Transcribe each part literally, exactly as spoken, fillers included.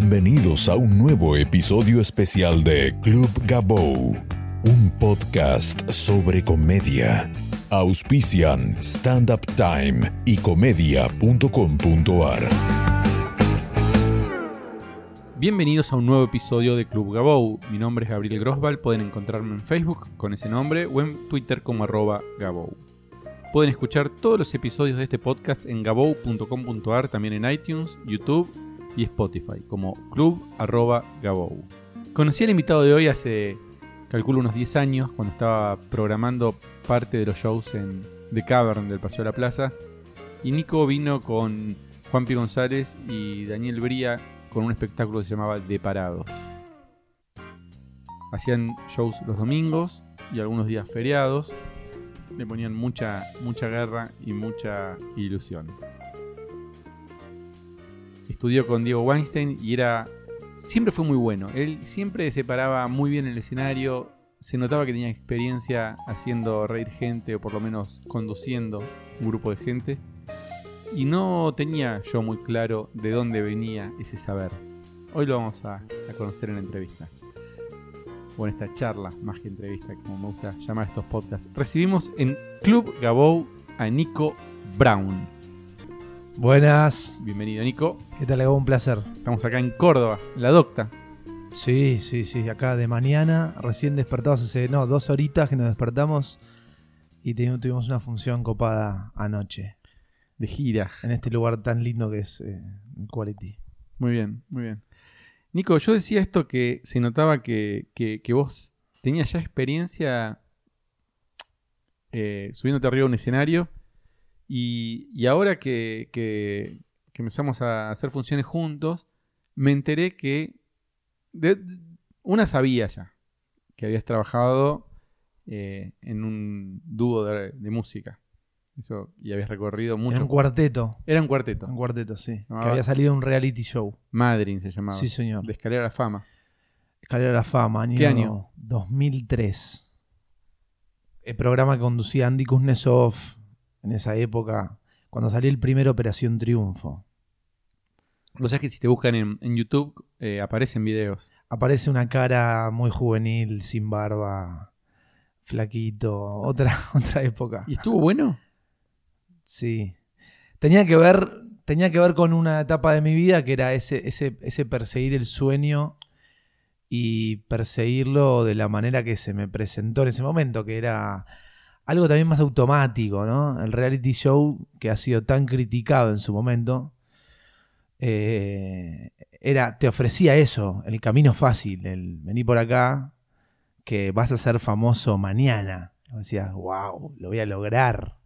Bienvenidos a un nuevo episodio especial de Club Gabou, un podcast sobre comedia. Auspician Stand Up Time y comedia punto com punto a r. Bienvenidos a un nuevo episodio de Club Gabou. Mi nombre es Gabriel Grosval. Pueden encontrarme en Facebook con ese nombre o en Twitter como arroba Gabou. Pueden escuchar todos los episodios de este podcast en gabou punto com punto a r, también en iTunes, YouTube y Spotify como club arroba Gabou. Conocí al invitado de hoy hace, calculo, unos diez años, cuando estaba programando parte de los shows en The Cavern del Paseo de la Plaza, y Nico vino con Juan Pi González y Daniel Bría con un espectáculo que se llamaba De Parados. Hacían shows los domingos y algunos días feriados. Le ponían mucha, mucha garra y mucha ilusión. Estudió con Diego Weinstein y era siempre fue muy bueno. Él siempre se paraba muy bien en el escenario. Se notaba que tenía experiencia haciendo reír gente, o por lo menos conduciendo un grupo de gente. Y no tenía yo muy claro de dónde venía ese saber. Hoy lo vamos a, a conocer en la entrevista. O en esta charla, más que entrevista, como me gusta llamar estos podcasts. Recibimos en Club Gabou a Nico Brown. Buenas. Bienvenido, Nico. ¿Qué tal, Gabou? Un placer. Estamos acá en Córdoba, la Docta. Sí, sí, sí. Acá de mañana, recién despertados hace, no, dos horitas que nos despertamos y tuvimos una función copada anoche. De gira. En este lugar tan lindo que es eh, Quality. Muy bien, muy bien. Nico, yo decía esto que se notaba que, que, que vos tenías ya experiencia eh, subiéndote arriba de un escenario y, y ahora que, que, que empezamos a hacer funciones juntos, me enteré que de, de, una sabía ya que habías trabajado eh, en un dúo de, de música. Eso, y habías recorrido mucho. Era un cuarteto. Era un cuarteto. Un cuarteto, sí. Ah, que había salido un reality show. Madryn se llamaba. Sí, señor. De Escalera a la Fama. Escalera a la Fama, año ¿Qué año? dos mil tres. El programa que conducía Andy Kuznetsov en esa época, cuando salió el primer Operación Triunfo. Lo sabes que si te buscan en, en YouTube, eh, aparecen videos. Aparece una cara muy juvenil, sin barba, flaquito, otra, otra época. ¿Y estuvo bueno? Sí. Tenía que ver, tenía que ver con una etapa de mi vida que era ese, ese, ese perseguir el sueño y perseguirlo de la manera que se me presentó en ese momento, que era algo también más automático, ¿no? El reality show que ha sido tan criticado en su momento, eh, era, te ofrecía eso, el camino fácil, el vení por acá, que vas a ser famoso mañana. Y decías, wow, lo voy a lograr.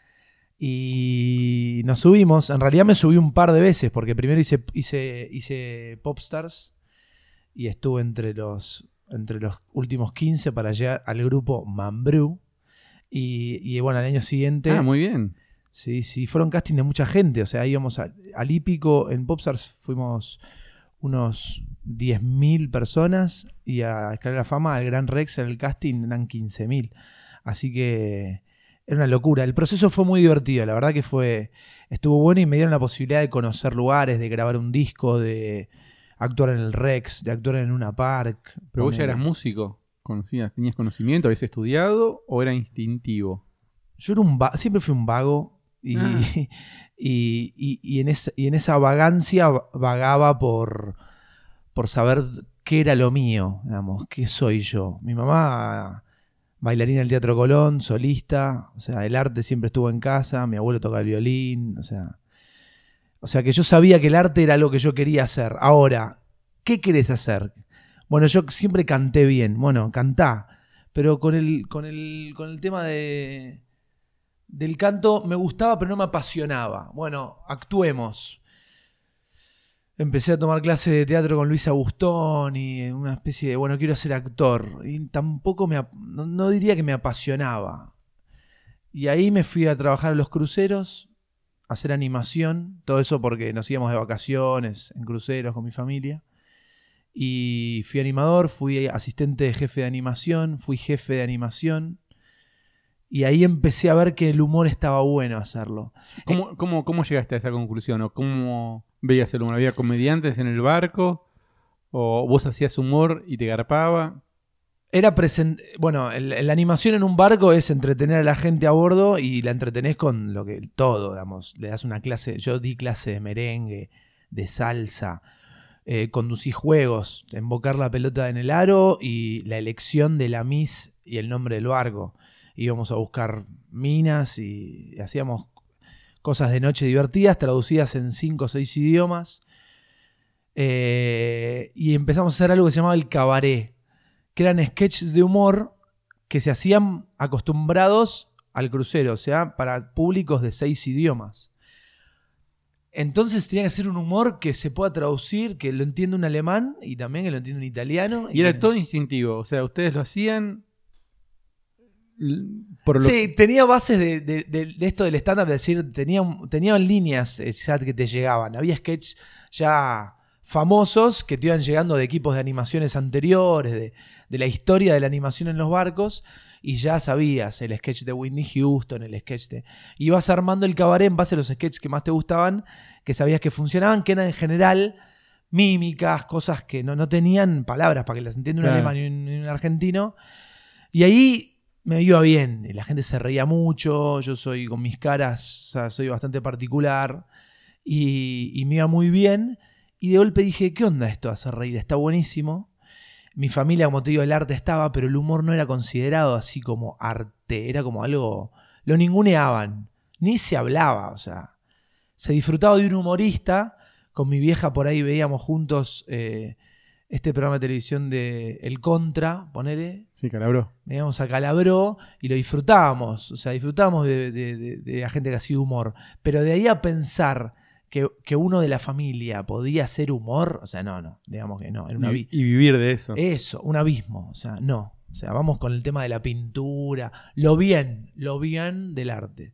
Y nos subimos, en realidad me subí un par de veces, porque primero hice, hice, hice Popstars y estuve entre los, entre los últimos quince para llegar al grupo Mambrú. Y, y bueno, al año siguiente... Ah, muy bien. Sí, sí, fueron casting de mucha gente, o sea, íbamos a, al hípico, en Popstars fuimos unos diez mil personas y a Escalera a la Fama, al Gran Rex, en el casting eran quince mil. Así que... era una locura. El proceso fue muy divertido. La verdad que fue estuvo bueno y me dieron la posibilidad de conocer lugares, de grabar un disco, de actuar en el Rex, de actuar en Una Park. Pero vos ya eras músico. ¿Conocías, tenías conocimiento? ¿Habías estudiado o era instintivo? Yo era un va- siempre fui un vago y, ah. y, y, y, en esa, y en esa vagancia vagaba por, por saber qué era lo mío, digamos, qué soy yo. Mi mamá... bailarina del Teatro Colón, solista, o sea, el arte siempre estuvo en casa, mi abuelo tocaba el violín, o sea, o sea que yo sabía que el arte era lo que yo quería hacer. Ahora, ¿qué querés hacer? Bueno, yo siempre canté bien, bueno, cantá, pero con el, con el, con el tema de, del canto me gustaba, pero no me apasionaba. Bueno, actuemos. Empecé a tomar clases de teatro con Luis Agustón y una especie de, bueno, quiero ser actor. Y tampoco me, no, no diría que me apasionaba. Y ahí me fui a trabajar a los cruceros, a hacer animación. Todo eso porque nos íbamos de vacaciones en cruceros con mi familia. Y fui animador, fui asistente de jefe de animación, fui jefe de animación. Y ahí empecé a ver que el humor estaba bueno hacerlo. ¿Cómo, cómo, cómo llegaste a esa conclusión? ¿O cómo veías el humor? ¿Había comediantes en el barco? ¿O vos hacías humor y te garpaba? Era present... Bueno, el, el- la animación en un barco es entretener a la gente a bordo y la entretenés con lo que todo, digamos. Le das una clase, yo di clase de merengue, de salsa, eh, conducí juegos, embocar la pelota en el aro y la elección de la Miss y el nombre del barco. Íbamos a buscar minas y hacíamos cosas de noche divertidas, traducidas en cinco o seis idiomas. Eh, y empezamos a hacer algo que se llamaba el cabaret, que eran sketches de humor que se hacían acostumbrados al crucero, o sea, para públicos de seis idiomas. Entonces tenía que ser un humor que se pueda traducir, que lo entienda un alemán y también que lo entienda un italiano. Y era que... todo instintivo, o sea, ustedes lo hacían l- por lo Sí, tenía bases de, de, de, de esto del stand-up, es decir, tenía, tenían líneas eh, ya que te llegaban. Había sketches ya famosos que te iban llegando de equipos de animaciones anteriores, de, de la historia de la animación en los barcos, y ya sabías el sketch de Whitney Houston, el sketch de... Ibas armando el cabaret en base a los sketches que más te gustaban, que sabías que funcionaban, que eran en general mímicas, cosas que no, no tenían palabras para que las entienda un Claro. alemán y un, y un argentino. Y ahí me iba bien, y la gente se reía mucho, yo soy con mis caras, o sea, soy bastante particular, y, y me iba muy bien. Y de golpe dije, ¿qué onda esto de hacer reír? Está buenísimo. Mi familia, como te digo, el arte estaba, pero el humor no era considerado así como arte. Era como algo... Lo ninguneaban. Ni se hablaba, o sea. Se disfrutaba de un humorista. Con mi vieja por ahí veíamos juntos eh, este programa de televisión de El Contra, ponele. Sí, Calabró. Veíamos a Calabró y lo disfrutábamos. O sea, disfrutábamos de, de, de, de la gente que hacía humor. Pero de ahí a pensar... Que, que uno de la familia podía hacer humor, o sea, no, no, digamos que no. Era un Y, abi- y vivir de eso. eso, un abismo, o sea, no. O sea, vamos con el tema de la pintura, lo bien, lo bien del arte.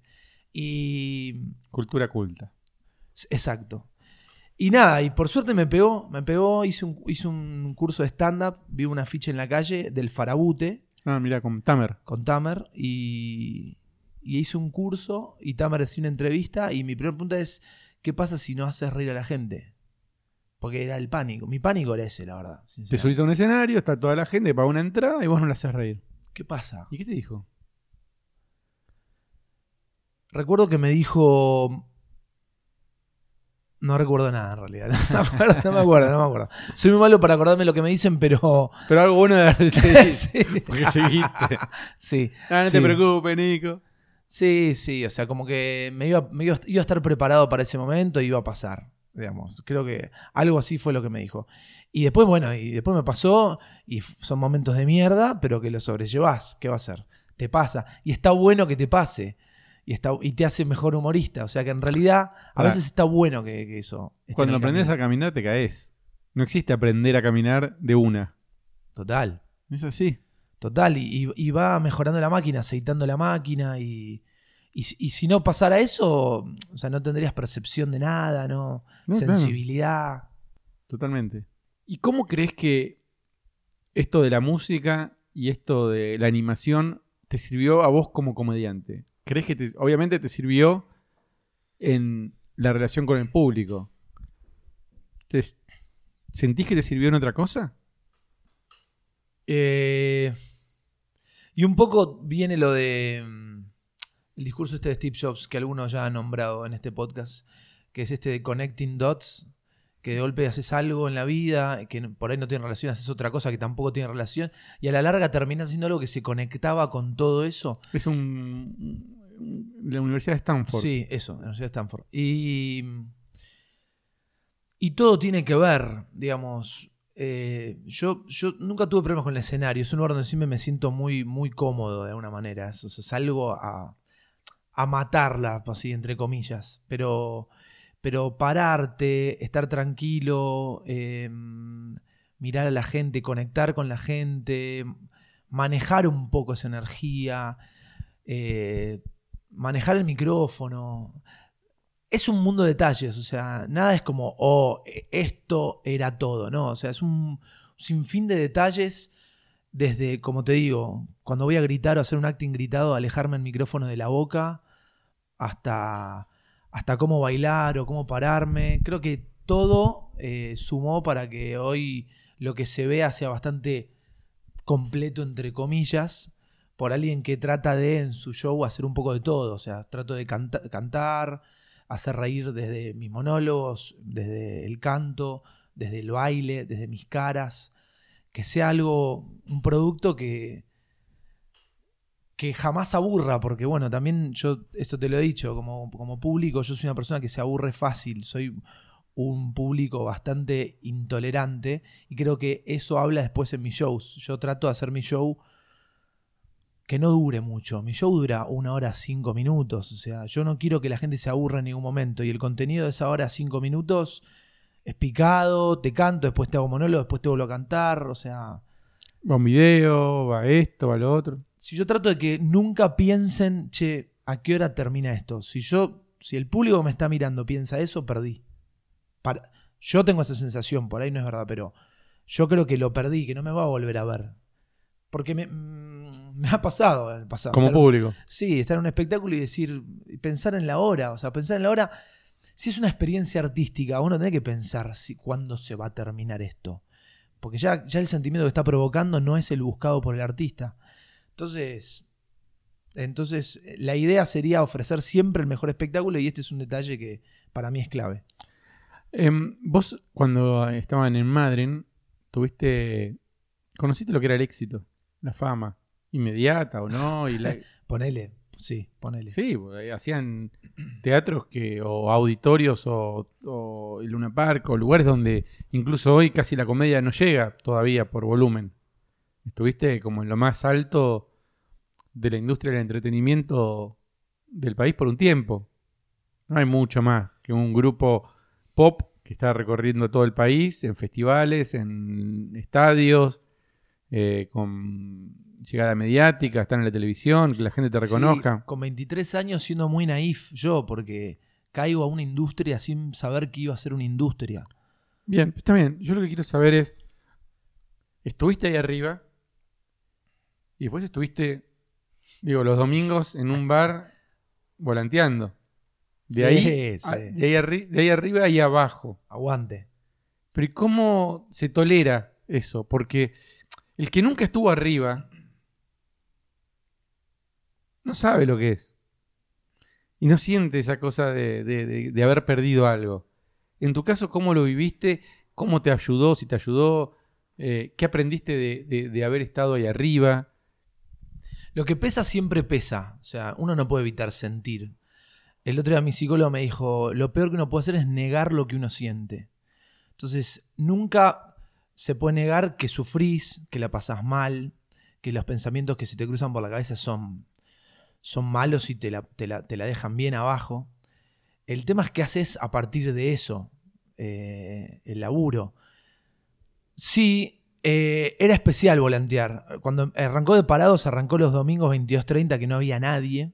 Y. Cultura culta. Exacto. Y nada, y por suerte me pegó, me pegó, hice un, hice un curso de stand-up, vi un afiche en la calle del Farabute Ah, mira, con Tamer. con Tamer y, y hice un curso y Tamer hacía una entrevista y mi primera pregunta es. ¿Qué pasa si no haces reír a la gente? Porque era el pánico. Mi pánico era ese, la verdad. Te subís a un escenario, está toda la gente, paga una entrada y vos no la haces reír. ¿Qué pasa? ¿Y qué te dijo? Recuerdo que me dijo... No recuerdo nada en realidad. No me acuerdo, no me acuerdo, no me acuerdo. Soy muy malo para acordarme lo que me dicen, pero... Pero algo bueno de haberte sí. porque seguiste. Sí. Ah, no sí. te preocupes, Nico. Sí, sí, o sea, como que me iba, me iba, iba a estar preparado para ese momento y iba a pasar, digamos. Creo que algo así fue lo que me dijo. Y después, bueno, y después me pasó y son momentos de mierda, pero que lo sobrellevás. ¿Qué va a ser? Te pasa. Y está bueno que te pase. Y, está, y te hace mejor humorista. O sea que en realidad a Claro. veces está bueno que, que eso... esté Cuando en el aprendes camino. a caminar te caes. No existe aprender a caminar de una. Total. Es así. Total, y, y va mejorando la máquina, aceitando la máquina y, y, si- y si no pasara eso, o sea, no tendrías percepción de nada, ¿no? No, Sensibilidad. Totalmente. ¿Y cómo crees que esto de la música y esto de la animación te sirvió a vos como comediante? ¿Crees que te, obviamente te sirvió en la relación con el público? ¿Te, ¿Sentís que te sirvió en otra cosa? Eh, y un poco viene lo de mm, el discurso este de Steve Jobs que algunos ya han nombrado en este podcast, que es este de connecting dots, que de golpe haces algo en la vida que por ahí no tiene relación, haces otra cosa que tampoco tiene relación y a la larga terminas haciendo algo que se conectaba con todo eso. Es un, un- la Universidad de Stanford. Sí, eso, la Universidad de Stanford. Y, y todo tiene que ver, digamos. eh, yo, yo nunca tuve problemas con el escenario. Es un lugar donde siempre me siento muy, muy cómodo de alguna manera. Es- O sea, salgo a, a matarla, así, entre comillas. Pero, pero pararte, estar tranquilo, eh, mirar a la gente, conectar con la gente, manejar un poco esa energía. Eh, manejar el micrófono. Es un mundo de detalles, o sea, nada es como, oh, esto era todo, ¿no? O sea, es un sinfín de detalles desde, como te digo, cuando voy a gritar o hacer un acting gritado, alejarme el micrófono de la boca, hasta, hasta cómo bailar o cómo pararme. Creo que todo eh, sumó para que hoy lo que se vea sea bastante completo, entre comillas, por alguien que trata de, en su show, hacer un poco de todo. O sea, trato de canta- cantar, hacer reír desde mis monólogos, desde el canto, desde el baile, desde mis caras. Que sea algo, un producto que, que jamás aburra, porque bueno, también yo, esto te lo he dicho, como, como público, yo soy una persona que se aburre fácil, soy un público bastante intolerante y creo que eso habla después en mis shows. Yo trato de hacer mi show que no dure mucho. Mi show dura una hora cinco minutos. O sea, yo no quiero que la gente se aburra en ningún momento. Y el contenido de esa hora cinco minutos es picado, te canto, después te hago monólogo, después te vuelvo a cantar. O sea, Va un video, va esto, va lo otro. si yo trato de que nunca piensen, che, ¿a qué hora termina esto? Si yo, si el público que me está mirando piensa eso, perdí. Para, yo tengo esa sensación, por ahí no es verdad, pero yo creo que lo perdí, que no me va a volver a ver. Porque me, me ha pasado en el pasado. Como estar, público. Sí, estar en un espectáculo y decir, pensar en la hora. O sea, pensar en la hora. Si es una experiencia artística, uno tiene que pensar si, cuándo se va a terminar esto. Porque ya, ya el sentimiento que está provocando no es el buscado por el artista. Entonces, entonces, la idea sería ofrecer siempre el mejor espectáculo y este es un detalle que para mí es clave. Eh, vos, cuando estaban en Madryn, tuviste. Conociste lo que era el éxito, la fama, inmediata o no. Y la... Ponele, sí, ponele. Sí, hacían teatros que o auditorios o, o el Luna Park o lugares donde incluso hoy casi la comedia no llega todavía por volumen. Estuviste como en lo más alto de la industria del entretenimiento del país por un tiempo. No hay mucho más que un grupo pop que está recorriendo todo el país, en festivales, en estadios, eh, con llegada mediática, estar en la televisión, que la gente te reconozca. Sí, con veintitrés años siendo muy naif yo, porque caigo a una industria sin saber que iba a ser una industria. Bien, está bien. Yo lo que quiero saber es, estuviste ahí arriba y después estuviste, digo, los domingos en un bar volanteando. De, Sí, ahí, sí. a- de, ahí arri- de ahí arriba y abajo. Aguante. Pero ¿y cómo se tolera eso? Porque el que nunca estuvo arriba no sabe lo que es. Y no siente esa cosa de, de- de- de haber perdido algo. En tu caso, ¿cómo lo viviste? ¿Cómo te ayudó? Si te ayudó, eh, ¿qué aprendiste de, de- de haber estado ahí arriba? Lo que pesa siempre pesa. O sea, uno no puede evitar sentir. El otro día mi psicólogo me dijo, lo peor que uno puede hacer es negar lo que uno siente. Entonces, nunca se puede negar que sufrís, que la pasás mal, que los pensamientos que se te cruzan por la cabeza son, son malos y te la, te, la, te la dejan bien abajo. El tema es qué haces a partir de eso, eh, el laburo. Sí, eh, era especial volantear. Cuando arrancó de Parados, arrancó los domingos veintidós treinta que no había nadie.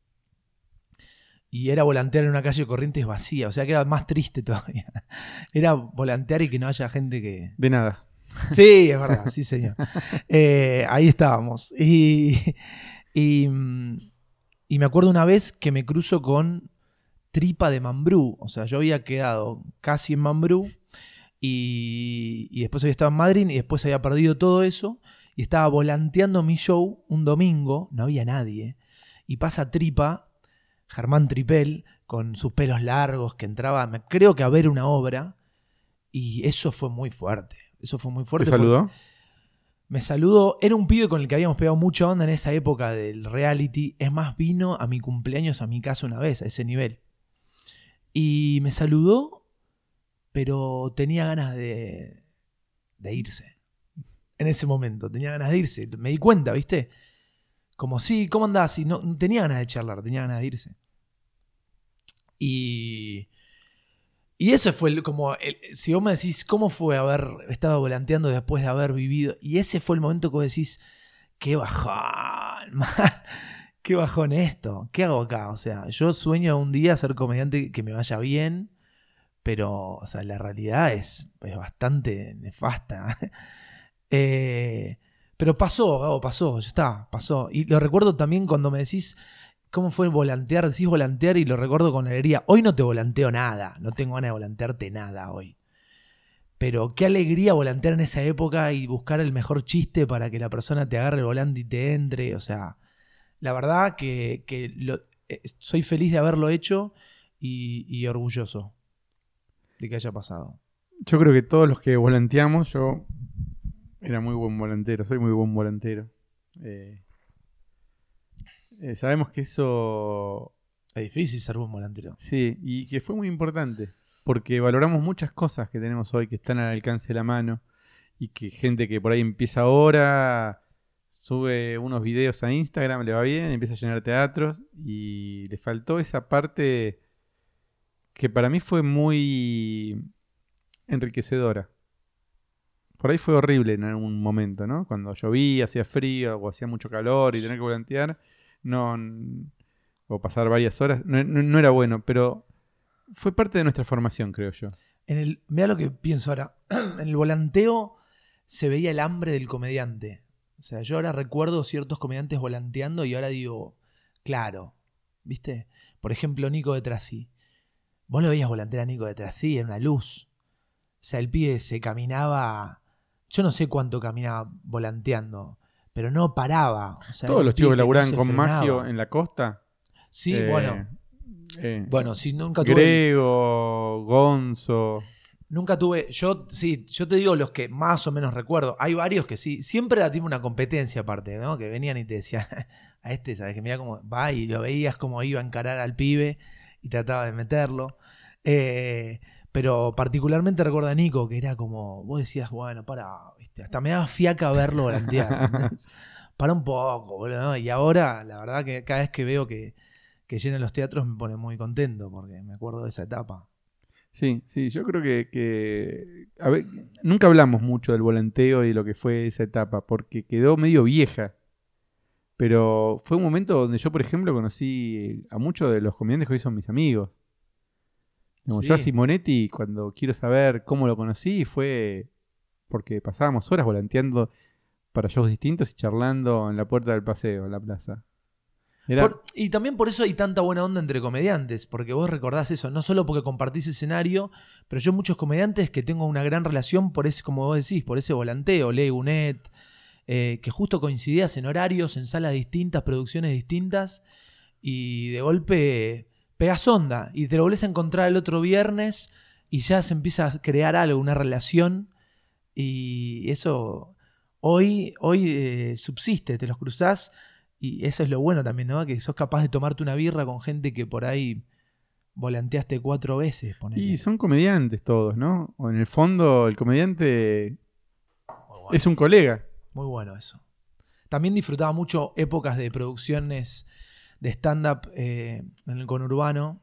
Y era volantear en una calle Corrientes vacía, o sea que era más triste todavía. Era volantear y que no haya gente que... De nada. Sí, es verdad, sí señor. Eh, ahí estábamos. Y, y, y me acuerdo una vez que me cruzo con Tripa de Mambrú. O sea, yo había quedado casi en Mambrú y, y después había estado en Madrid y después había perdido todo eso. Y estaba volanteando mi show un domingo, no había nadie. Y pasa Tripa... Germán Tripel, con sus pelos largos, que entraba, me- creo que a ver una obra, y eso fue muy fuerte. Eso fue muy fuerte. ¿Te saludó? Me saludó, era un pibe con el que habíamos pegado mucha onda en esa época del reality. Es más, vino a mi cumpleaños a mi casa una vez, a ese nivel. Y me saludó, pero tenía ganas de, de irse. En ese momento, tenía ganas de irse. Me di cuenta, ¿viste? Como, sí, ¿cómo andás? Y no, no tenía ganas de charlar, tenía ganas de irse. Y, y eso fue el, como, el, si vos me decís, ¿cómo fue haber estado volanteando después de haber vivido? Y ese fue el momento que vos decís, qué bajón, man, qué bajón esto, ¿qué hago acá? O sea, yo sueño un día ser comediante que me vaya bien, pero, o sea, la realidad es, es bastante nefasta. eh... Pero pasó, Gabo, pasó, ya está, pasó. Y lo recuerdo también cuando me decís cómo fue volantear, decís volantear y lo recuerdo con alegría. Hoy no te volanteo nada, no tengo ganas de volantearte nada hoy. Pero qué alegría volantear en esa época y buscar el mejor chiste para que la persona te agarre el volante y te entre. O sea, la verdad que, que lo, eh, soy feliz de haberlo hecho y, y orgulloso de que haya pasado. Yo creo que todos los que volanteamos, yo era muy buen volantero, soy muy buen volantero. Eh, eh, sabemos que eso... Es difícil ser buen volantero. Sí, y que fue muy importante, porque valoramos muchas cosas que tenemos hoy que están al alcance de la mano y que gente que por ahí empieza ahora, sube unos videos a Instagram, le va bien, empieza a llenar teatros y le faltó esa parte que para mí fue muy enriquecedora. Por ahí fue horrible en algún momento, ¿no? Cuando llovía, hacía frío o hacía mucho calor y tener que volantear, no, o pasar varias horas, no, no, no era bueno, pero fue parte de nuestra formación, creo yo. En el, mirá lo que pienso ahora. En el volanteo se veía el hambre del comediante. O sea, yo ahora recuerdo ciertos comediantes volanteando y ahora digo, claro, ¿viste? Por ejemplo, Nico de Trasí. Vos lo veías volantear a Nico de Trasí, era una luz. O sea, el pibe se caminaba, yo no sé cuánto caminaba volanteando, pero no paraba. O sea, todos los chicos que laburaban no con frenaba. Magio en la costa. Sí, eh, bueno. Eh, Bueno, si nunca tuve... Grego, Gonzo. Nunca tuve... Yo, sí, yo te digo los que más o menos recuerdo. Hay varios que sí. Siempre era tipo una competencia aparte, ¿no? Que venían y te decían, a este, ¿sabes? Que mira cómo va y lo veías como iba a encarar al pibe y trataba de meterlo. Eh... Pero particularmente recuerdo a Nico, que era como, vos decías, bueno, para, ¿viste? Hasta me daba fiaca verlo volantear. Para un poco, boludo, ¿no? Y ahora, la verdad que cada vez que veo que, que llenan los teatros me pone muy contento, porque me acuerdo de esa etapa. Sí, sí, yo creo que, que a ver, nunca hablamos mucho del volanteo y de lo que fue esa etapa, porque quedó medio vieja. Pero fue un momento donde yo, por ejemplo, conocí a muchos de los comediantes que hoy son mis amigos. Como Sí. yo a Simonetti, cuando quiero saber cómo lo conocí, fue porque pasábamos horas volanteando para shows distintos y charlando en la puerta del paseo, en la plaza. Era... Por, y también por eso hay tanta buena onda entre comediantes, porque vos recordás eso, no solo porque compartís escenario, pero yo muchos comediantes que tengo una gran relación por ese, como vos decís, por ese volanteo, Leo Gunet, eh, que justo coincidías en horarios, en salas distintas, producciones distintas, y de golpe... pegás onda y te lo volvés a encontrar el otro viernes y ya se empieza a crear algo, una relación, y eso hoy, hoy eh, subsiste, te los cruzás y eso es lo bueno también, ¿no? Que sos capaz de tomarte una birra con gente que por ahí volanteaste cuatro veces, ponele. Y son comediantes todos, ¿no? O en el fondo el comediante Bueno, es un colega. muy bueno eso. También disfrutaba mucho épocas de producciones de stand-up eh, en el conurbano,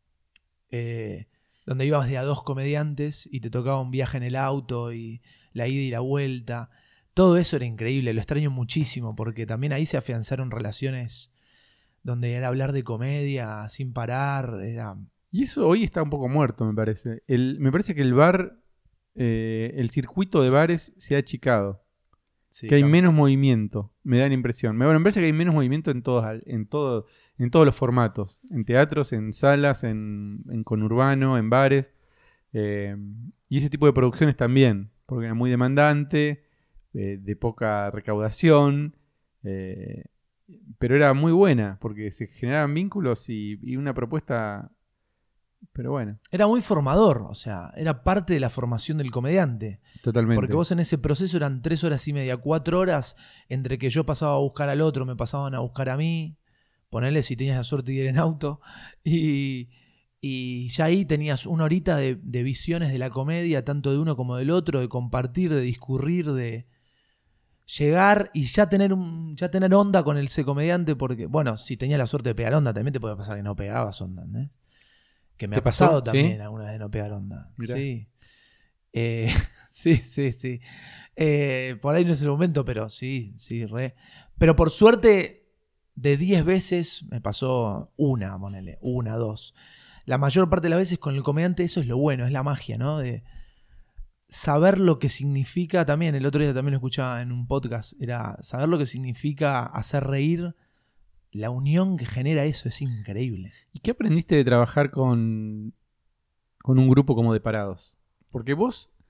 eh, donde ibas de a dos comediantes y te tocaba un viaje en el auto y la ida y la vuelta. Todo eso era increíble, lo extraño muchísimo, porque también ahí se afianzaron relaciones donde era hablar de comedia sin parar. Era... Y eso hoy está un poco muerto, me parece. El, me parece que el bar, eh, el circuito de bares se ha achicado. Sí, que hay claro. menos movimiento, me da la impresión. Bueno, me parece que hay menos movimiento en todos, en todo, en todos los formatos. En teatros, en salas, en, en conurbano, en bares. Eh, y ese tipo de producciones también, porque era muy demandante, eh, de poca recaudación, eh, pero era muy buena, porque se generaban vínculos y, y una propuesta... Pero bueno. Era muy formador, o sea, era parte de la formación del comediante. Totalmente. Porque vos en ese proceso eran tres horas y media, cuatro horas, entre que yo pasaba a buscar al otro, me pasaban a buscar a mí, ponele si tenías la suerte de ir en auto, y, y ya ahí tenías una horita de, de visiones de la comedia, tanto de uno como del otro, de compartir, de discurrir, de llegar y ya tener un ya tener onda con el ese comediante, porque, bueno, si tenías la suerte de pegar onda, también te puede pasar que no pegabas onda, ¿eh? Que me ¿Te ha pasado pasó? también ¿Sí? alguna vez de no pegar onda. Mirá. Sí. Eh, sí, sí, sí. Eh, por ahí no es el momento, pero sí, sí, re. Pero por suerte, de diez veces me pasó una, ponele, una, dos. La mayor parte de las veces con el comediante eso es lo bueno, es la magia, ¿no? De saber lo que significa también, el otro día también lo escuchaba en un podcast, era saber lo que significa hacer reír. La unión que genera eso es increíble. ¿Y qué aprendiste de trabajar con, con un grupo como de parados? Porque vos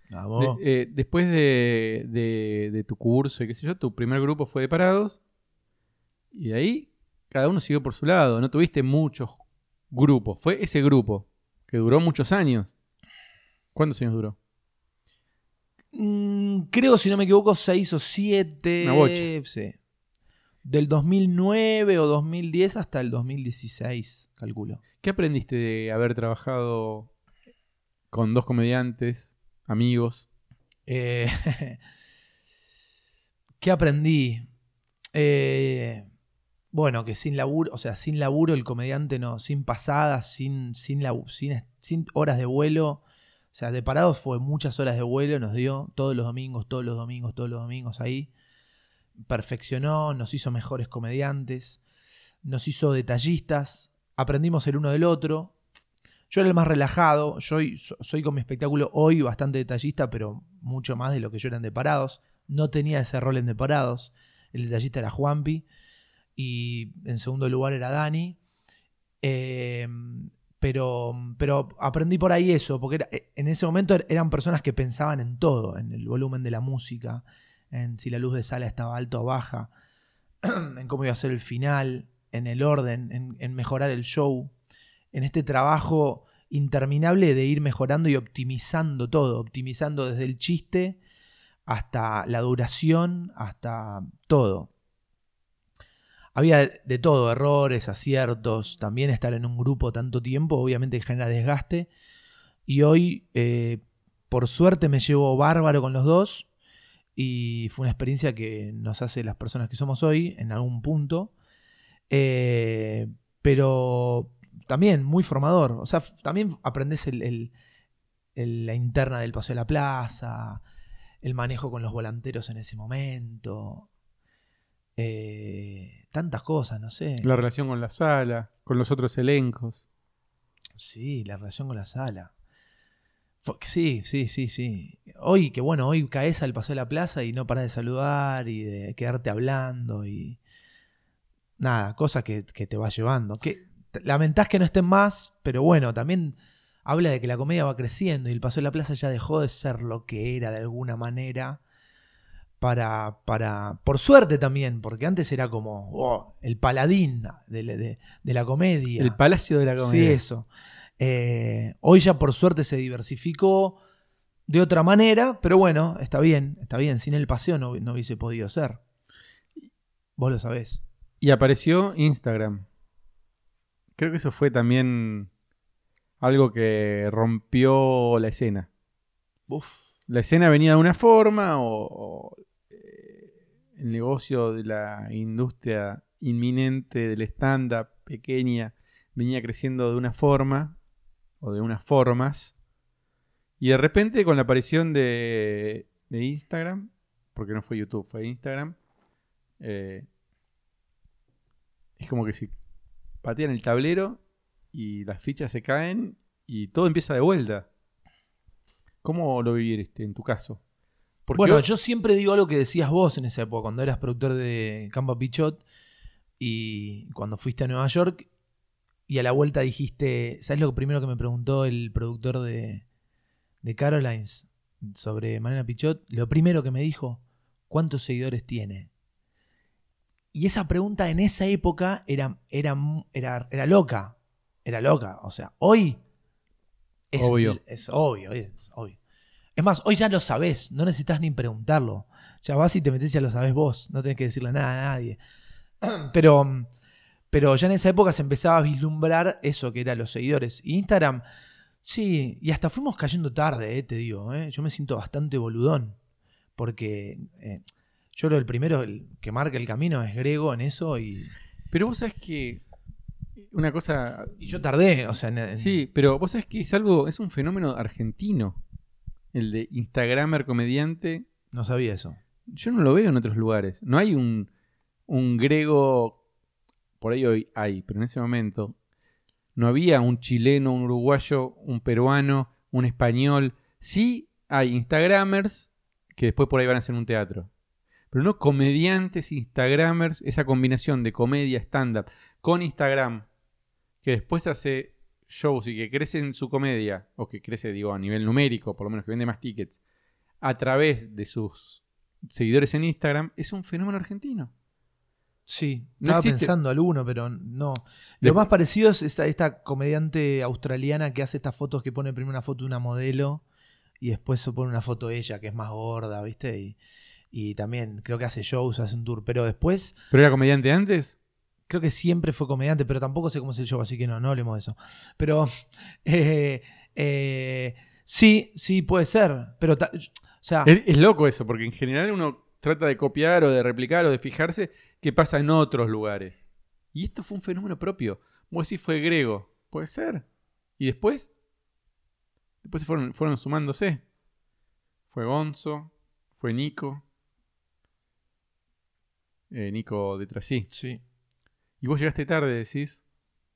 Vamos. De- eh, después de, de- de tu curso y qué sé yo, tu primer grupo fue de parados. Y de ahí cada uno siguió por su lado. No tuviste muchos grupos. Fue ese grupo que duró muchos años. ¿Cuántos años duró? Mm, creo, si no me equivoco, seis o siete. Una bocha. Sí. Del dos mil nueve o dos mil diez hasta el dos mil dieciséis, calculo. ¿Qué aprendiste de haber trabajado con dos comediantes, amigos? Eh, ¿Qué aprendí? Eh, bueno, que sin laburo, o sea, sin laburo el comediante no, sin pasadas, sin, sin, labu- sin, sin horas de vuelo. O sea, de parados fue muchas horas de vuelo, nos dio todos los domingos, todos los domingos, todos los domingos ahí. Perfeccionó, nos hizo mejores comediantes, nos hizo detallistas, aprendimos el uno del otro. Yo era el más relajado, yo soy con mi espectáculo hoy bastante detallista, pero mucho más de lo que yo era en De Parados. No tenía ese rol en De Parados, el detallista era Juanpi y en segundo lugar era Dani. Eh, pero, pero aprendí por ahí eso, porque era, en ese momento eran personas que pensaban en todo, en el volumen de la música, en si la luz de sala estaba alta o baja, en cómo iba a ser el final, en el orden, en, en mejorar el show, en este trabajo interminable de ir mejorando y optimizando todo, optimizando desde el chiste hasta la duración, hasta todo. Había de todo, errores, aciertos, también estar en un grupo tanto tiempo obviamente genera desgaste y hoy eh, por suerte me llevo bárbaro con los dos. Y fue una experiencia que nos hace las personas que somos hoy en algún punto. Eh, pero también muy formador. O sea, también aprendés el, el, el, la interna del Paseo de la Plaza, el manejo con los volanteros en ese momento. Eh, tantas cosas, no sé. La relación con la sala, con los otros elencos. Sí, la relación con la sala. Sí, sí, sí, sí. Hoy, que bueno, hoy caes al Paseo de la Plaza y no paras de saludar y de quedarte hablando y nada, cosas que, que te vas llevando. Que lamentás que no estén más, pero bueno, también habla de que la comedia va creciendo y el Paseo de la Plaza ya dejó de ser lo que era de alguna manera para, para por suerte también, porque antes era como oh, el paladín de, de, de la comedia. El palacio de la comedia. Sí, eso. Eh, hoy ya por suerte se diversificó de otra manera, pero bueno, está bien, está bien. Sin el paseo no, no hubiese podido ser. Vos lo sabés. Y apareció Instagram. Creo que eso fue también algo que rompió la escena. Uf. La escena venía de una forma o, o eh, el negocio de la industria inminente del stand-up pequeña venía creciendo de una forma o de unas formas y de repente con la aparición de, de Instagram, porque no fue YouTube, fue Instagram, eh, es como que si patean el tablero y las fichas se caen y todo empieza de vuelta. ¿Cómo lo viviste en tu caso? Porque bueno, hoy... yo siempre digo algo que decías vos en esa época, cuando eras productor de Campa Pichot y cuando fuiste a Nueva York y a la vuelta dijiste, ¿sabes lo primero que me preguntó el productor de, de Carolines sobre Mariana Pichot? Lo primero que me dijo, ¿cuántos seguidores tiene? Y esa pregunta en esa época era, era, era, era loca, era loca. O sea, hoy es obvio. Es obvio, es obvio. Es más, hoy ya lo sabés, no necesitas ni preguntarlo. Ya vas y te metés y ya lo sabés vos, no tenés que decirle nada a nadie. Pero, pero ya en esa época se empezaba a vislumbrar eso que eran los seguidores. Y Instagram, sí, y hasta fuimos cayendo tarde, eh, te digo. Eh. Yo me siento bastante boludón, porque eh, yo creo que el primero el que marca el camino es Grego en eso. Y... Pero vos sabés que una cosa... Y yo tardé, o sea... En, en... Sí, pero vos sabés que es algo, es un fenómeno argentino. El de Instagramer comediante. No sabía eso. Yo no lo veo en otros lugares. No hay un, un Grego... Por ahí hoy hay, pero en ese momento no había un chileno, un uruguayo, un peruano, un español. Sí hay Instagramers que después por ahí van a hacer un teatro. Pero no comediantes, Instagramers, esa combinación de comedia, stand-up con Instagram, que después hace shows y que crece en su comedia, o que crece, digo, a nivel numérico, por lo menos que vende más tickets, a través de sus seguidores en Instagram, es un fenómeno argentino. Sí, No estaba existe. pensando alguno, pero no. De- Lo más parecido es esta, esta comediante australiana que hace estas fotos que pone primero una foto de una modelo y después se pone una foto de ella que es más gorda, ¿viste? Y, y también creo que hace shows, hace un tour, pero después ¿Pero era comediante antes? creo que siempre fue comediante, pero tampoco sé cómo es el show, así que no, no hablemos de eso. Pero eh, eh, sí, sí puede ser, pero ta- o sea, Es, es loco eso, porque en general uno trata de copiar o de replicar o de fijarse qué pasa en otros lugares. Y esto fue un fenómeno propio. Vos decís fue Grego. Puede ser. Y después, después se fueron, fueron sumándose. Fue Gonzo, fue Nico. Eh, Nico de Trasí. sí. Y vos llegaste tarde, decís.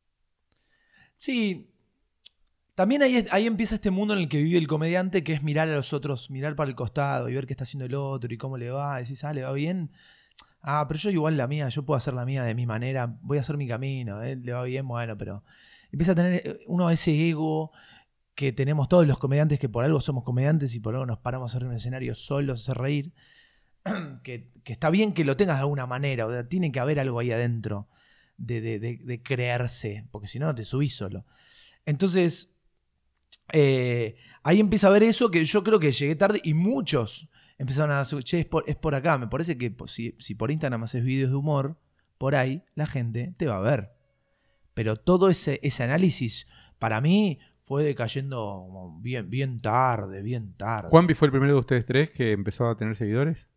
Sí, también ahí, ahí empieza este mundo en el que vive el comediante, que es mirar a los otros, mirar para el costado y ver qué está haciendo el otro y cómo le va. Decís, ah, le va bien. Ah, pero yo igual la mía, yo puedo hacer la mía de mi manera, voy a hacer mi camino, ¿eh? Le va bien, bueno, pero empieza a tener uno ese ego que tenemos todos los comediantes, que por algo somos comediantes y por algo nos paramos a hacer un escenario solos, a hacer reír, que, que está bien que lo tengas de alguna manera, o sea, tiene que haber algo ahí adentro de, de, de, de creerse, porque si no, no te subís solo. Entonces, eh, ahí empieza a ver eso, que yo creo que llegué tarde y muchos empezaron a decir, che, es por, es por acá. Me parece que si, si por Instagram haces videos de humor, por ahí la gente te va a ver. Pero todo ese, ese análisis, para mí, fue decayendo bien, bien tarde, bien tarde. ¿Juanpi fue el primero de ustedes tres que empezó a tener seguidores?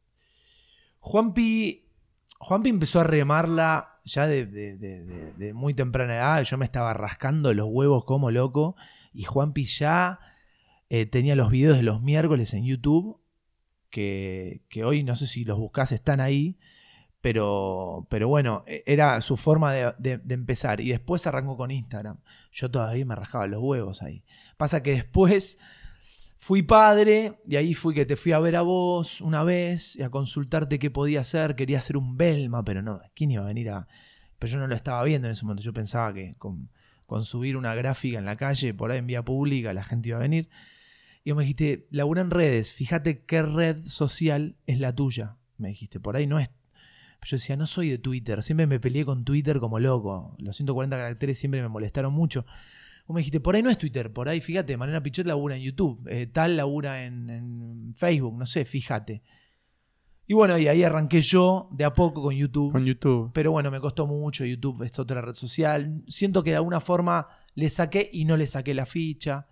Juanpi, Juanpi empezó a remarla ya de, de, de, de, de muy temprana edad. Yo me estaba rascando los huevos como loco. Y Juanpi ya eh, tenía los videos de los miércoles en YouTube. Que, que hoy no sé si los buscás, están ahí. Pero, pero bueno, era su forma de, de, de empezar. Y después arrancó con Instagram. Yo todavía me rajaba los huevos ahí. Pasa que después fui padre y ahí fui que te fui a ver a vos una vez y a consultarte qué podía hacer. Quería hacer un Belma, pero no, ¿quién iba a venir a...? Pero yo no lo estaba viendo en ese momento. Yo pensaba que con, con subir una gráfica en la calle, por ahí en vía pública, la gente iba a venir. Y vos me dijiste, labura en redes, fíjate qué red social es la tuya. Me dijiste, por ahí no es. Yo decía, no soy de Twitter, siempre me peleé con Twitter como loco. Los ciento cuarenta caracteres siempre me molestaron mucho. Vos me dijiste, por ahí no es Twitter, por ahí, fíjate, Mariana Pichot labura en YouTube, eh, tal labura en, en Facebook, no sé, fíjate. Y bueno, y ahí arranqué yo de a poco con YouTube. Con YouTube. Pero bueno, me costó mucho, YouTube es otra red social. Siento que de alguna forma le saqué y no le saqué la ficha.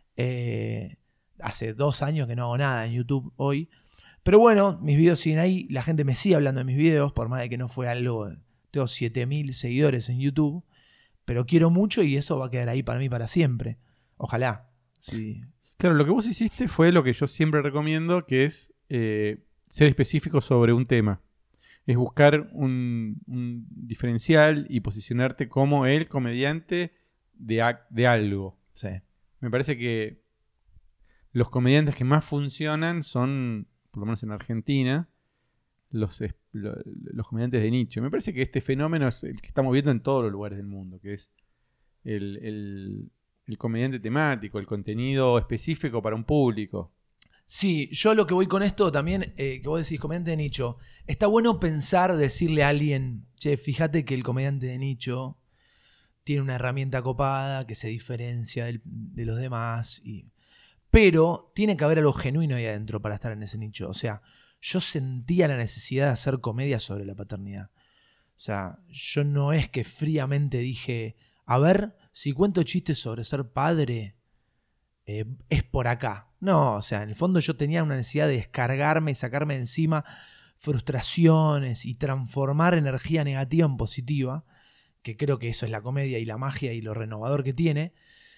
Eh, hace dos años que no hago nada en YouTube hoy. Pero bueno, mis videos siguen ahí, la gente me sigue hablando de mis videos, por más de que no fue algo... Tengo siete mil seguidores en YouTube, pero quiero mucho y eso va a quedar ahí para mí para siempre. Ojalá. Sí. Claro, lo que vos hiciste fue lo que yo siempre recomiendo, que es eh, ser específico sobre un tema. Es buscar un, un diferencial y posicionarte como el comediante de, ac- de algo. Sí. Me parece que los comediantes que más funcionan son, por lo menos en Argentina, los, es- lo- los comediantes de nicho. Me parece que este fenómeno es el que estamos viendo en todos los lugares del mundo, que es el, el- el comediante temático, el contenido específico para un público. Sí, yo lo que voy con esto también, eh, que vos decís, comediante de nicho, está bueno pensar, decirle a alguien, che, fíjate que el comediante de nicho tiene una herramienta copada que se diferencia del- de los demás, y, pero tiene que haber algo genuino ahí adentro para estar en ese nicho. O sea, yo sentía la necesidad de hacer comedia sobre la paternidad. O sea, yo no es que fríamente dije, a ver, si cuento chistes sobre ser padre, eh, es por acá. No, o sea, en el fondo yo tenía una necesidad de descargarme y sacarme de encima frustraciones y transformar energía negativa en positiva, que creo que eso es la comedia y la magia y lo renovador que tiene.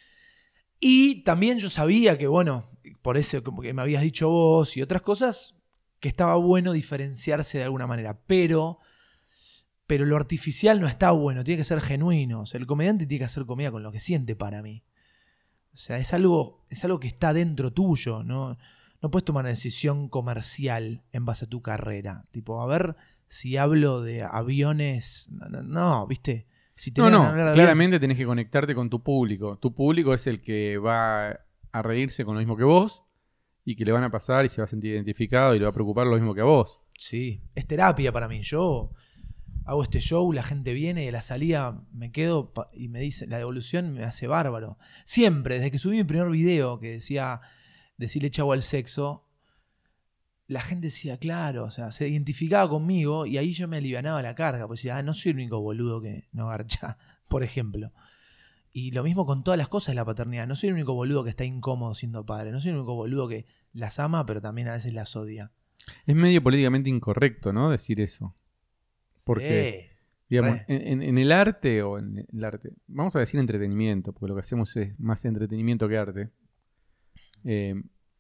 Y también yo sabía que, bueno, por eso que me habías dicho vos y otras cosas, que estaba bueno diferenciarse de alguna manera, pero, pero lo artificial no está bueno, tiene que ser genuino. O sea, el comediante tiene que hacer comedia con lo que siente para mí. O sea, es algo, es algo que está dentro tuyo, ¿no? No puedes tomar una decisión comercial en base a tu carrera. Tipo, a ver si hablo de aviones. No, no, no, ¿viste? Si No, tenés no, ganas de hablar de claramente tenés que conectarte con tu público. Tu público es el que va a reírse con lo mismo que vos y que le van a pasar y se va a sentir identificado y le va a preocupar lo mismo que a vos. Sí, es terapia para mí. Yo hago este show, la gente viene y a la salida me quedo pa- y me dice, la devolución me hace bárbaro. Siempre, desde que subí mi primer video que decía decirle chavo al sexo, la gente decía, claro, o sea, se identificaba conmigo y ahí yo me alivianaba la carga, pues decía, ah, no soy el único boludo que no garcha, por ejemplo. Y lo mismo con todas las cosas de la paternidad. No soy el único boludo que está incómodo siendo padre. No soy el único boludo que las ama, pero también a veces las odia. Es medio políticamente incorrecto, ¿no? Decir eso. Porque, Eh, digamos, re. en, en- en el arte o en el arte, vamos a decir entretenimiento, porque lo que hacemos es más entretenimiento que arte. Eh,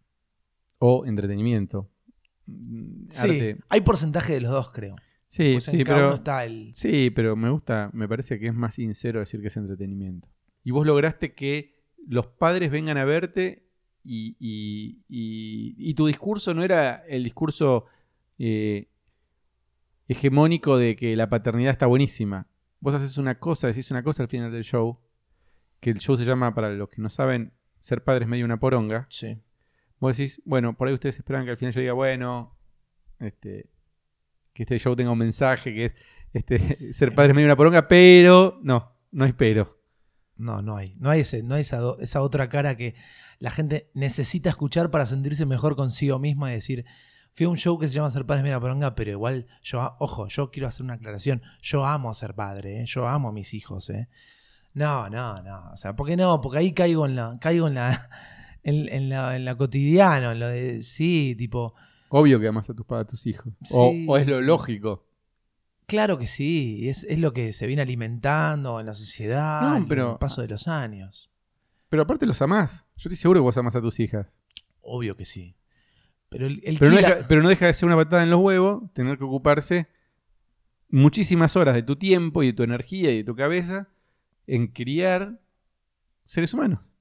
o entretenimiento. Mm, Sí, Arte. hay porcentaje de los dos, creo. Sí, Pues en sí, cada pero uno está el... sí, pero me gusta, me parece que es más sincero decir que es entretenimiento. Y vos lograste que los padres vengan a verte y, y- y- y tu discurso no era el discurso eh, hegemónico de que la paternidad está buenísima. Vos haces una cosa, decís una cosa al final del show, que el show se llama, para los que no saben, Ser padre es medio una poronga. Sí. Vos decís, bueno, por ahí ustedes esperan que al final yo diga, bueno, este, que este show tenga un mensaje, que es este, ser padre es medio una poronga, pero no, no hay pero. No, no hay. No hay, ese, no hay esa, do- esa otra cara que la gente necesita escuchar para sentirse mejor consigo misma y decir, fui a un show que se llama Ser padre es media poronga, pero igual yo, a- ojo, yo quiero hacer una aclaración. Yo amo ser padre, ¿eh? Yo amo a mis hijos, ¿eh? No, no, no. O sea, ¿por qué no? Porque ahí caigo en la, caigo en la, en, en la, en la cotidiano, en lo de, sí, tipo, Obvio que amas a tus padres, a tus hijos. O, Sí. o es lo lógico. claro que sí, es, es lo que se viene alimentando en la sociedad, No, en pero- el paso de los años. Pero aparte los amás. Yo estoy seguro que vos amás a tus hijas. Obvio que sí. Pero el, el Pero no, que la- deja, pero no deja de ser una patada en los huevos tener que ocuparse muchísimas horas de tu tiempo y de tu energía y de tu cabeza en criar seres humanos.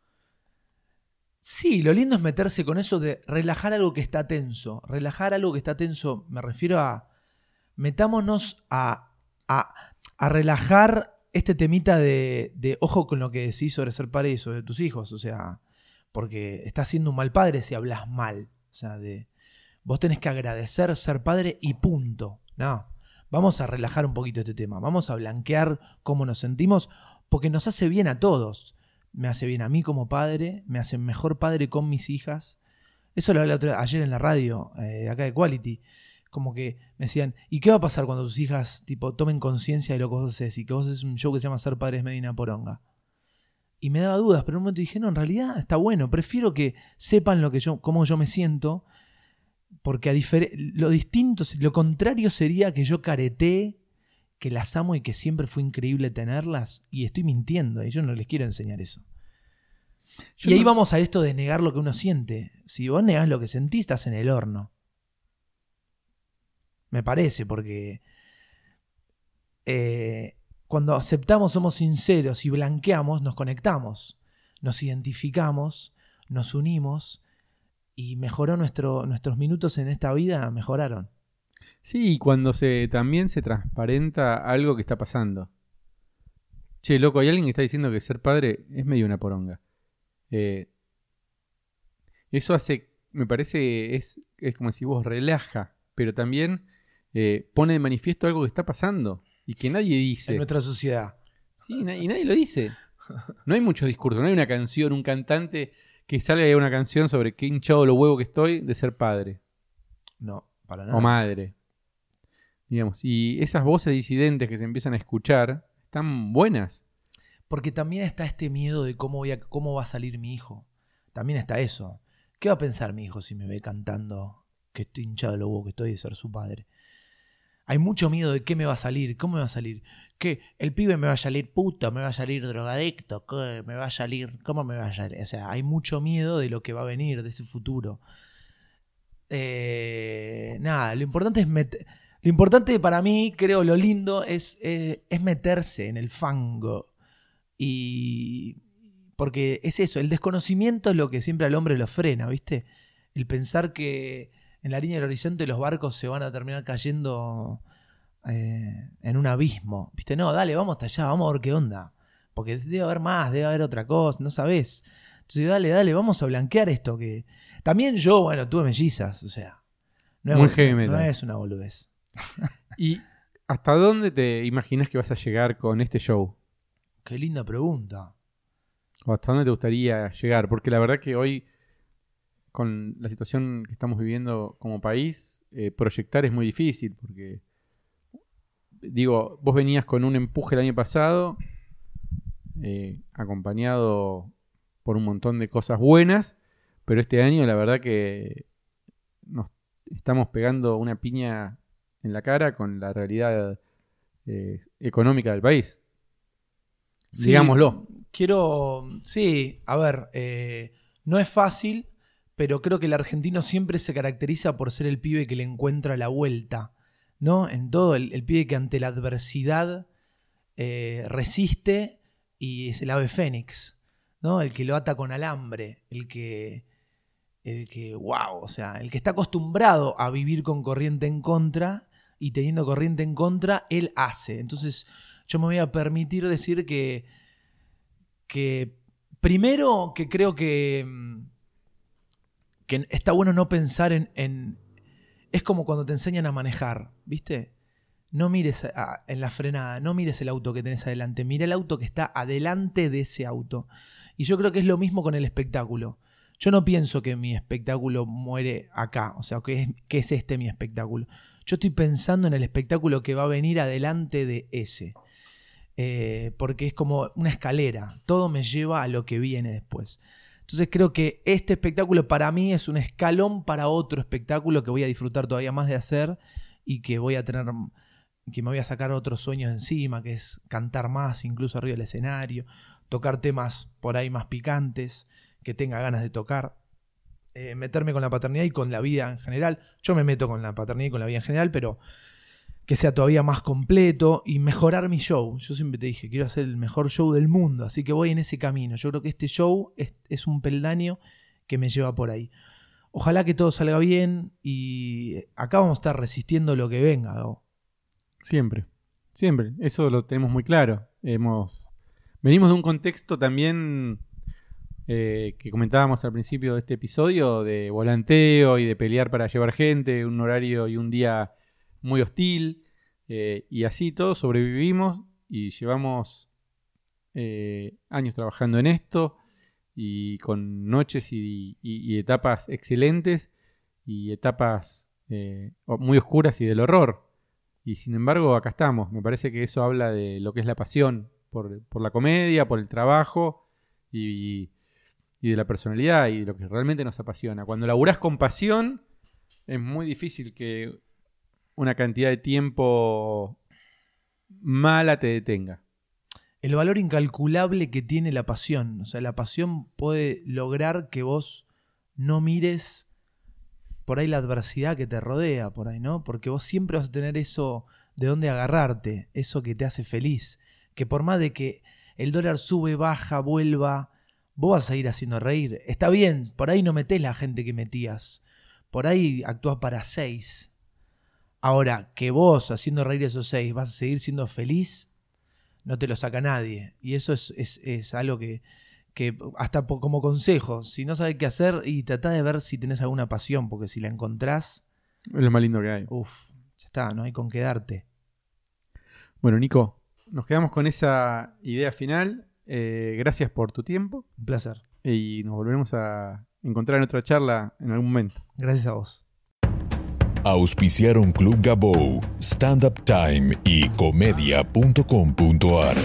Sí, lo lindo es meterse con eso de relajar algo que está tenso. Relajar algo que está tenso, me refiero a... Metámonos a, a, a relajar este temita de, de ojo con lo que decís sobre ser padre y sobre tus hijos. O sea, porque estás siendo un mal padre si hablas mal. O sea, de vos tenés que agradecer ser padre y punto. No, vamos a relajar un poquito este tema. Vamos a blanquear cómo nos sentimos porque nos hace bien a todos. Me hace bien a mí como padre, me hace mejor padre con mis hijas. Eso lo hablé otra- ayer en la radio, eh, acá de Quality. Como que me decían, ¿y qué va a pasar cuando tus hijas tipo tomen conciencia de lo que vos haces y que vos haces un show que se llama Ser Padres Medina Poronga? Y me daba dudas, pero en un momento dije, no, en realidad está bueno. Prefiero que sepan lo que yo, cómo yo me siento, porque a difer- lo distinto, lo contrario sería que yo caretee que las amo y que siempre fue increíble tenerlas, y estoy mintiendo, y yo no les quiero enseñar eso. Yo y ahí no- vamos a esto de negar lo que uno siente. Si vos negás lo que sentís, estás en el horno. Me parece, porque eh, cuando aceptamos, somos sinceros y blanqueamos, nos conectamos, nos identificamos, nos unimos y mejoró nuestro, nuestros minutos en esta vida, mejoraron. Sí, y cuando se también se transparenta algo que está pasando. Che, loco, hay alguien que está diciendo que ser padre es medio una poronga. Eh, eso hace, me parece, es, es como si vos relaja, pero también eh, pone de manifiesto algo que está pasando y que nadie dice. En nuestra sociedad. Sí, na- y nadie lo dice. No hay mucho discurso, no hay una canción, un cantante que salga y haga una canción sobre qué hinchado lo huevo que estoy de ser padre No, para nada. o madre. Digamos, y esas voces disidentes que se empiezan a escuchar están buenas. Porque también está este miedo de cómo, voy a, cómo va a salir mi hijo. También está eso. ¿Qué va a pensar mi hijo si me ve cantando que estoy hinchado de lo huevo que estoy de ser su padre? Hay mucho miedo de qué me va a salir, cómo me va a salir. ¿Qué? ¿El pibe me va a salir puto? ¿Me va a salir drogadicto? ¿Qué? ¿Me va a salir? ¿Cómo me va a salir? O sea, hay mucho miedo de lo que va a venir, de ese futuro. Eh, nada, lo importante es meter... Lo importante para mí, creo, lo lindo es, eh, es meterse en el fango. Y porque es eso, el desconocimiento es lo que siempre al hombre lo frena, ¿viste? El pensar que en la línea del horizonte los barcos se van a terminar cayendo eh, en un abismo. ¿Viste? No, dale, vamos hasta allá, vamos a ver qué onda. Porque debe haber más, debe haber otra cosa, no sabés. Entonces, dale, dale, vamos a blanquear esto. Que también yo, bueno, tuve mellizas, o sea. No Muy es, heavy no, metal. no es una boludez. ¿Y hasta dónde te imaginas que vas a llegar con este show? Qué linda pregunta. ¿O hasta dónde te gustaría llegar? Porque la verdad que hoy, con la situación que estamos viviendo como país, eh, proyectar es muy difícil. Porque, digo, vos venías con un empuje el año pasado, eh, acompañado por un montón de cosas buenas, pero este año la verdad que nos estamos pegando una piña en la cara con la realidad eh, económica del país. Sí, Digámoslo. Quiero, sí, a ver, eh, no es fácil, pero creo que el argentino siempre se caracteriza por ser el pibe que le encuentra la vuelta, ¿no? En todo, el, el pibe que ante la adversidad eh, resiste y es el ave fénix, ¿no? El que lo ata con alambre, el que, el que, wow, o sea, el que está acostumbrado a vivir con corriente en contra y teniendo corriente en contra, él hace. Entonces, yo me voy a permitir decir que, que primero que creo que, que está bueno no pensar en, en... Es como cuando te enseñan a manejar, ¿viste? No mires a, en la frenada, no mires el auto que tenés adelante, mira el auto que está adelante de ese auto. Y yo creo que es lo mismo con el espectáculo. Yo no pienso que mi espectáculo muere acá, o sea, que es, que es este mi espectáculo. Yo estoy pensando en el espectáculo que va a venir adelante de ese. Eh, porque es como una escalera, todo me lleva a lo que viene después. Entonces creo que este espectáculo para mí es un escalón para otro espectáculo que voy a disfrutar todavía más de hacer y que voy a tener, que me voy a sacar otros sueños encima, que es cantar más incluso arriba del escenario, tocar temas por ahí más picantes que tenga ganas de tocar, eh, meterme con la paternidad y con la vida en general. Yo me meto con la paternidad y con la vida en general, pero que sea todavía más completo y mejorar mi show. Yo siempre te dije, quiero hacer el mejor show del mundo, así que voy en ese camino. Yo creo que este show es, es un peldaño que me lleva por ahí. Ojalá que todo salga bien y acá vamos a estar resistiendo lo que venga, ¿no? Siempre, siempre. Eso lo tenemos muy claro. Hemos Venimos de un contexto también eh, que comentábamos al principio de este episodio, de volanteo y de pelear para llevar gente, un horario y un día muy hostil, eh, y así todos sobrevivimos y llevamos eh, años trabajando en esto y con noches y, y, y etapas excelentes y etapas eh, muy oscuras y del horror. Y sin embargo acá estamos. Me parece que eso habla de lo que es la pasión por, por la comedia, por el trabajo y, y de la personalidad y de lo que realmente nos apasiona. Cuando laburás con pasión es muy difícil que una cantidad de tiempo mala te detenga. El valor incalculable que tiene la pasión. O sea, la pasión puede lograr que vos no mires por ahí la adversidad que te rodea, por ahí, ¿no? Porque vos siempre vas a tener eso de dónde agarrarte, eso que te hace feliz. Que por más de que el dólar sube, baja, vuelva, vos vas a ir haciendo reír. Está bien, por ahí no metés la gente que metías. Por ahí actúas para seis. Ahora, que vos, haciendo reír esos seis, vas a seguir siendo feliz, no te lo saca nadie. Y eso es, es, es algo que, que, hasta po, como consejo, si no sabes qué hacer, y tratá de ver si tenés alguna pasión, porque si la encontrás, es lo más lindo que hay. Uf, ya está, no hay con qué darte. Bueno, Nico, nos quedamos con esa idea final. Eh, gracias por tu tiempo. Un placer. Y nos volveremos a encontrar en otra charla en algún momento. Gracias a vos. Auspiciaron Club Gabou, Stand Up Time y comedia punto com punto a r.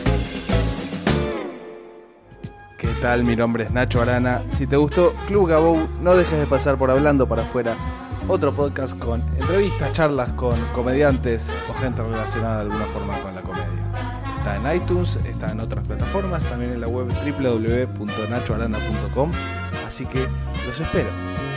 ¿Qué tal? Mi nombre es Nacho Arana. Si te gustó Club Gabou, no dejes de pasar por Hablando para Afuera, otro podcast con entrevistas, charlas con comediantes o gente relacionada de alguna forma con la comedia. Está en iTunes, está en otras plataformas, también en la web doble u doble u doble u punto nacho arana punto com, así que los espero.